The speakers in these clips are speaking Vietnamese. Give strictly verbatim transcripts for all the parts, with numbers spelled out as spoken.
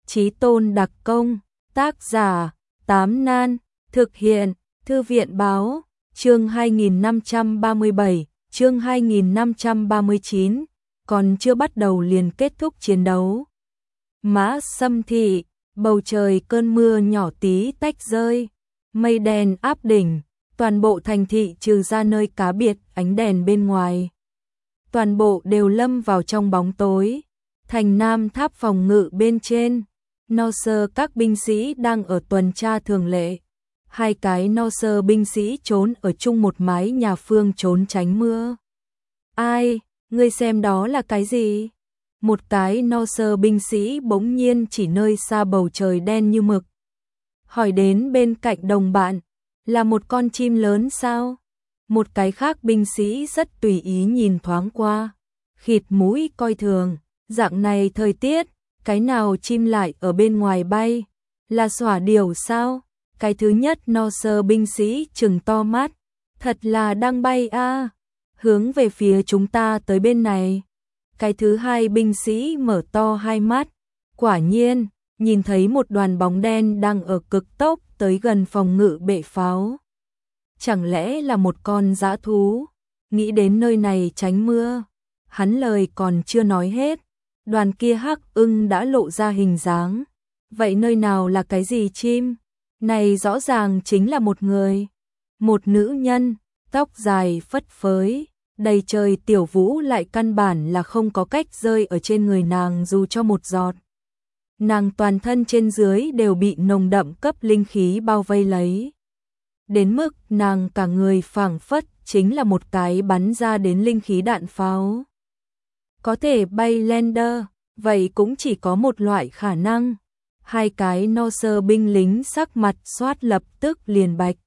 Chí Tôn đặc công, tác giả, Tám Nan, thực hiện, Thư viện báo, chương hai nghìn năm trăm ba mươi bảy, chương hai nghìn năm trăm ba mươi chín, còn chưa bắt đầu liền kết thúc chiến đấu. Mã Sâm Thị, bầu trời cơn mưa nhỏ tí tách rơi, mây đen áp đỉnh, toàn bộ thành thị trừ ra nơi cá biệt ánh đèn bên ngoài. Toàn bộ đều lâm vào trong bóng tối. Thành Nam tháp phòng ngự bên trên, no sơ các binh sĩ đang ở tuần tra thường lệ. Hai cái no sơ binh sĩ trốn ở chung một mái nhà phương trốn tránh mưa. Ai, ngươi xem đó là cái gì? Một cái no sơ binh sĩ bỗng nhiên chỉ nơi xa bầu trời đen như mực. Hỏi đến bên cạnh đồng bạn, là một con chim lớn sao? Một cái khác binh sĩ rất tùy ý nhìn thoáng qua, khịt mũi coi thường, dạng này thời tiết, cái nào chim lại ở bên ngoài bay, là xỏa điểu sao? Cái thứ nhất no sơ binh sĩ trừng to mắt, thật là đang bay a, à, hướng về phía chúng ta tới bên này. Cái thứ hai binh sĩ mở to hai mắt, quả nhiên, nhìn thấy một đoàn bóng đen đang ở cực tốc tới gần phòng ngự bệ pháo. Chẳng lẽ là một con dã thú? Nghĩ đến nơi này tránh mưa, hắn lời còn chưa nói hết, đoàn kia hắc ưng đã lộ ra hình dáng. Vậy nơi nào là cái gì chim? Này rõ ràng chính là một người, một nữ nhân, tóc dài phất phới, đầy trời tiểu vũ lại căn bản là không có cách rơi ở trên người nàng dù cho một giọt. Nàng toàn thân trên dưới đều bị nồng đậm cấp linh khí bao vây lấy. Đến mức nàng cả người phảng phất chính là một cái bắn ra đến linh khí đạn pháo. Có thể bay Lander, vậy cũng chỉ có một loại khả năng. Hai cái no sơ binh lính sắc mặt xoát lập tức liền bạch.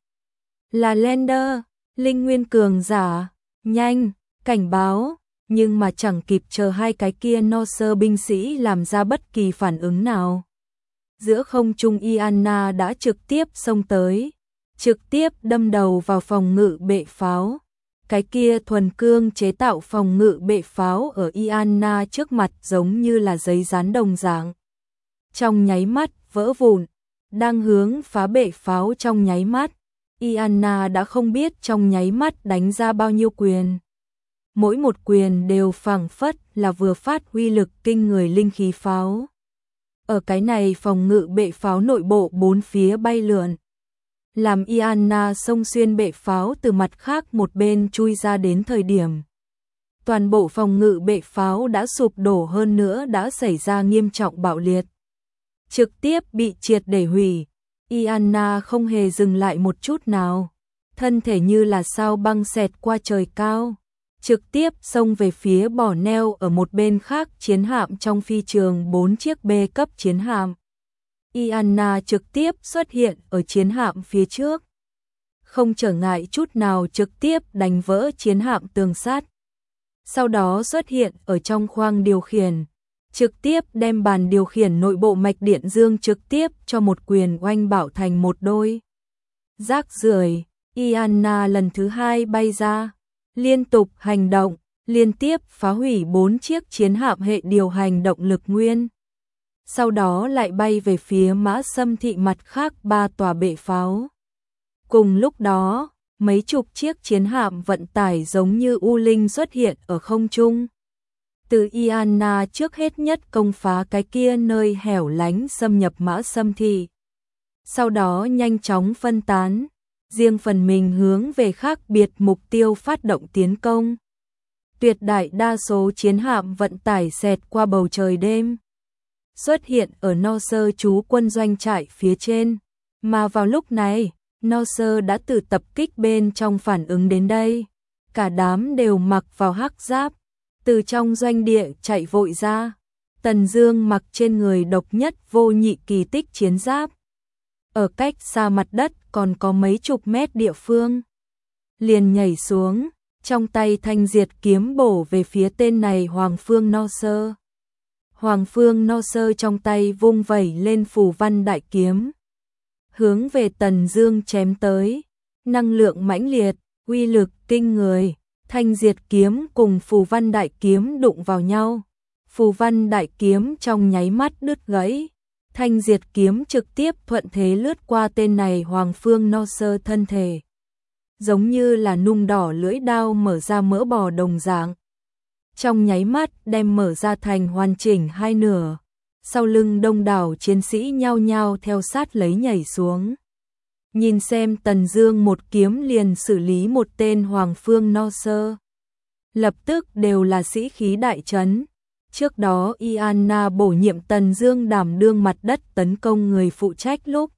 Là Lander, linh nguyên cường giả, nhanh, cảnh báo, nhưng mà chẳng kịp chờ hai cái kia no sơ binh sĩ làm ra bất kỳ phản ứng nào. Giữa không trung Iana đã trực tiếp xông tới, trực tiếp đâm đầu vào phòng ngự bệ pháo. Cái kia thuần cương chế tạo phòng ngự bệ pháo ở Iana trước mặt giống như là giấy dán đồng dạng. Trong nháy mắt vỡ vụn, đang hướng phá bệ pháo trong nháy mắt, Iana đã không biết trong nháy mắt đánh ra bao nhiêu quyền. Mỗi một quyền đều phảng phất là vừa phát huy lực kinh người linh khí pháo. Ở cái này phòng ngự bệ pháo nội bộ bốn phía bay lượn, làm Iana xông xuyên bệ pháo từ mặt khác một bên chui ra đến thời điểm. Toàn bộ phòng ngự bệ pháo đã sụp đổ, hơn nữa đã xảy ra nghiêm trọng bạo liệt. Trực tiếp bị triệt để hủy, Iana không hề dừng lại một chút nào. Thân thể như là sao băng xẹt qua trời cao, trực tiếp xông về phía bò neo ở một bên khác chiến hạm trong phi trường bốn chiếc B cấp chiến hạm. Iana trực tiếp xuất hiện ở chiến hạm phía trước, không trở ngại chút nào trực tiếp đánh vỡ chiến hạm tường sắt. Sau đó xuất hiện ở trong khoang điều khiển, trực tiếp đem bàn điều khiển nội bộ mạch điện dương trực tiếp cho một quyền oanh bạo thành một đôi. Rác rưởi, Iana lần thứ hai bay ra, liên tục hành động, liên tiếp phá hủy bốn chiếc chiến hạm hệ điều hành động lực nguyên. Sau đó lại bay về phía Mã Sâm Thị mặt khác ba tòa bệ pháo. Cùng lúc đó, mấy chục chiếc chiến hạm vận tải giống như u linh xuất hiện ở không trung. Từ Iana trước hết nhất công phá cái kia nơi hẻo lánh xâm nhập Mã Sâm Thị. Sau đó nhanh chóng phân tán, riêng phần mình hướng về khác biệt mục tiêu phát động tiến công. Tuyệt đại đa số chiến hạm vận tải xẹt qua bầu trời đêm, xuất hiện ở no sơ trú quân doanh trại phía trên, mà vào lúc này, no sơ đã từ tập kích bên trong phản ứng đến đây. Cả đám đều mặc vào hắc giáp, từ trong doanh địa chạy vội ra. Tần Dương mặc trên người độc nhất vô nhị kỳ tích chiến giáp. Ở cách xa mặt đất còn có mấy chục mét địa phương, liền nhảy xuống, trong tay thanh diệt kiếm bổ về phía tên này Hoàng Phương No Sơ. Hoàng Phương No Sơ trong tay vung vẩy lên phù văn đại kiếm, hướng về Tần Dương chém tới. Năng lượng mãnh liệt, uy lực kinh người, thanh diệt kiếm cùng phù văn đại kiếm đụng vào nhau. Phù văn đại kiếm trong nháy mắt đứt gãy, Thanh diệt kiếm trực tiếp thuận thế lướt qua tên này Hoàng Phương No Sơ thân thể. Giống như là nung đỏ lưỡi đao mở ra mỡ bò đồng dạng. Trong nháy mắt đem mở ra thành hoàn chỉnh hai nửa. Sau lưng đông đảo chiến sĩ nhao nhao theo sát lấy nhảy xuống. Nhìn xem Tần Dương một kiếm liền xử lý một tên Hoàng Phương No Sơ. Lập tức đều là sĩ khí đại trấn. Trước đó Iana bổ nhiệm Tần Dương đảm đương mặt đất tấn công người phụ trách lúc.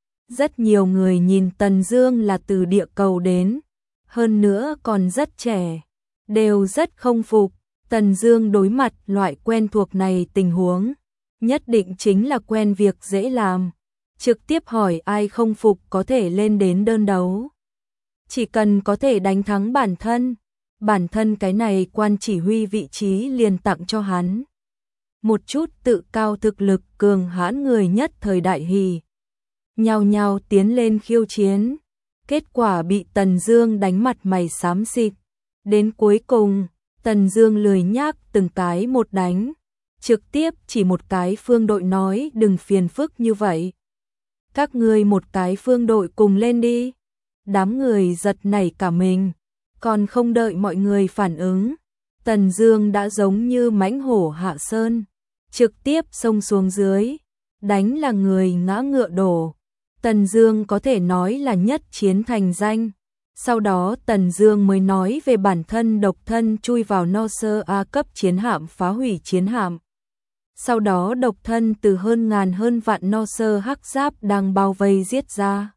Rất nhiều người nhìn Tần Dương là từ địa cầu đến, hơn nữa còn rất trẻ, đều rất không phục. Tần Dương đối mặt loại quen thuộc này tình huống, nhất định chính là quen việc dễ làm, trực tiếp hỏi ai không phục có thể lên đến đơn đấu. Chỉ cần có thể đánh thắng bản thân, bản thân cái này quan chỉ huy vị trí liền tặng cho hắn. Một chút tự cao thực lực cường hãn người nhất thời đại hỉ. Nhao nhao tiến lên khiêu chiến, kết quả bị Tần Dương đánh mặt mày xám xịt. Đến cuối cùng, Tần Dương lười nhác từng cái một đánh, trực tiếp chỉ một cái phương đội nói đừng phiền phức như vậy. Các ngươi một cái phương đội cùng lên đi. Đám người giật nảy cả mình, còn không đợi mọi người phản ứng, Tần Dương đã giống như mãnh hổ hạ sơn, trực tiếp xông xuống dưới, đánh là người ngã ngựa đổ. Tần Dương có thể nói là nhất chiến thành danh. Sau đó Tần Dương mới nói về bản thân độc thân chui vào No Sơ A cấp chiến hạm phá hủy chiến hạm. Sau đó độc thân từ hơn ngàn hơn vạn No Sơ hắc giáp đang bao vây giết ra.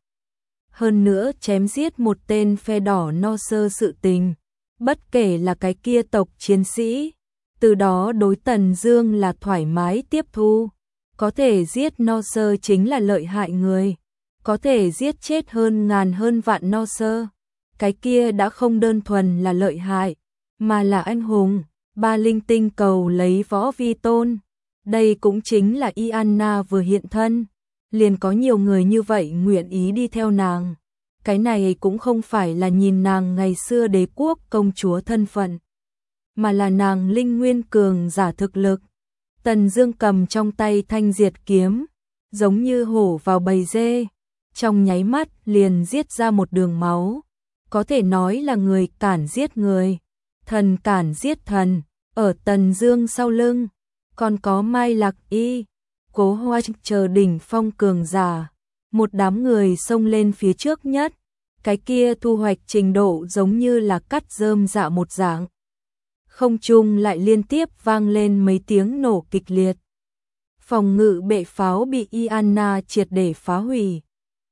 Hơn nữa chém giết một tên phe đỏ No Sơ sự tình, bất kể là cái kia tộc chiến sĩ, từ đó đối Tần Dương là thoải mái tiếp thu. Có thể giết No Sơ chính là lợi hại người, có thể giết chết hơn ngàn hơn vạn No Sơ, cái kia đã không đơn thuần là lợi hại, mà là anh hùng. Ba linh tinh cầu lấy võ vi tôn, đây cũng chính là Iana vừa hiện thân, liền có nhiều người như vậy nguyện ý đi theo nàng. Cái này cũng không phải là nhìn nàng ngày xưa đế quốc công chúa thân phận, mà là nàng linh nguyên cường giả thực lực. Tần Dương cầm trong tay thanh diệt kiếm, giống như hổ vào bầy dê, trong nháy mắt liền giết ra một đường máu, có thể nói là người cản giết người, thần cản giết thần. Ở Tần Dương sau lưng, còn có Mai Lạc Y, Cố Hoa chờ đỉnh phong cường giả, một đám người xông lên phía trước nhất, cái kia thu hoạch trình độ giống như là cắt rơm dạ một dạng. Không trung lại liên tiếp vang lên mấy tiếng nổ kịch liệt. Phòng ngự bệ pháo bị Iana triệt để phá hủy.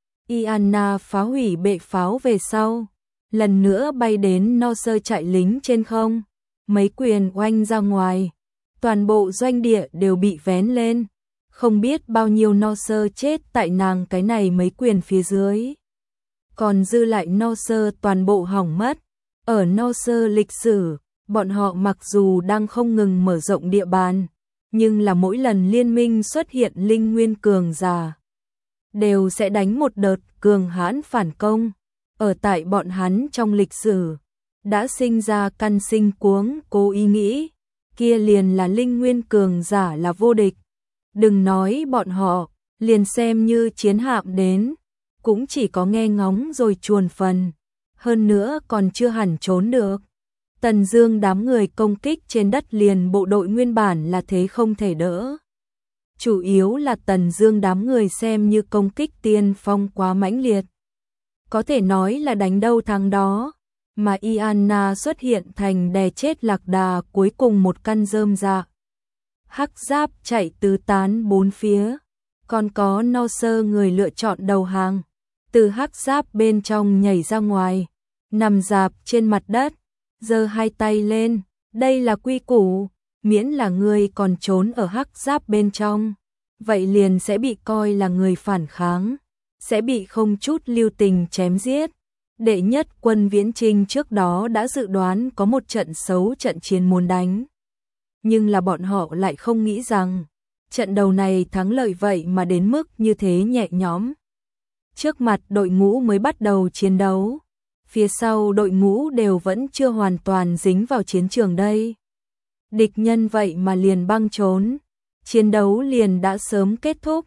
Iana phá hủy bệ pháo về sau, lần nữa bay đến No Sơ trại lính trên không, mấy quyền oanh ra ngoài, toàn bộ doanh địa đều bị vén lên, không biết bao nhiêu No Sơ chết tại nàng cái này mấy quyền phía dưới. Còn dư lại No Sơ toàn bộ hỏng mất. Ở No Sơ lịch sử, bọn họ mặc dù đang không ngừng mở rộng địa bàn, nhưng là mỗi lần liên minh xuất hiện linh nguyên cường giả, đều sẽ đánh một đợt cường hãn phản công. Ở tại bọn hắn trong lịch sử, đã sinh ra căn sinh cuống cố ý nghĩ, kia liền là linh nguyên cường giả là vô địch. Đừng nói bọn họ, liền xem như chiến hạm đến, cũng chỉ có nghe ngóng rồi chuồn phần, hơn nữa còn chưa hẳn trốn được. Tần Dương đám người công kích trên đất liền bộ đội nguyên bản là thế không thể đỡ. Chủ yếu là Tần Dương đám người xem như công kích tiên phong quá mãnh liệt, có thể nói là đánh đâu thắng đó, mà Iana xuất hiện thành đè chết lạc đà cuối cùng một căn rơm dạ. Hắc giáp chạy tứ tán bốn phía, còn có No Sơ người lựa chọn đầu hàng, từ hắc giáp bên trong nhảy ra ngoài, nằm rạp trên mặt đất, giơ hai tay lên, đây là quy củ, miễn là người còn trốn ở hắc giáp bên trong, vậy liền sẽ bị coi là người phản kháng, sẽ bị không chút lưu tình chém giết. Đệ nhất quân viễn trinh trước đó đã dự đoán có một trận xấu trận chiến muốn đánh, nhưng là bọn họ lại không nghĩ rằng trận đầu này thắng lợi vậy mà đến mức như thế nhẹ nhõm. Trước mặt đội ngũ mới bắt đầu chiến đấu, phía sau đội ngũ đều vẫn chưa hoàn toàn dính vào chiến trường đây. Địch nhân vậy mà liền băng trốn, chiến đấu liền đã sớm kết thúc.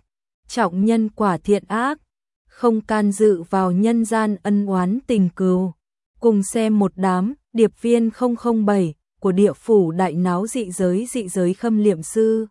trọng nhân quả thiện ác, không can dự vào nhân gian ân oán tình cừu. Cùng xem một đám điệp viên không không bảy của địa phủ đại náo dị giới dị giới Khâm Liệm Sư.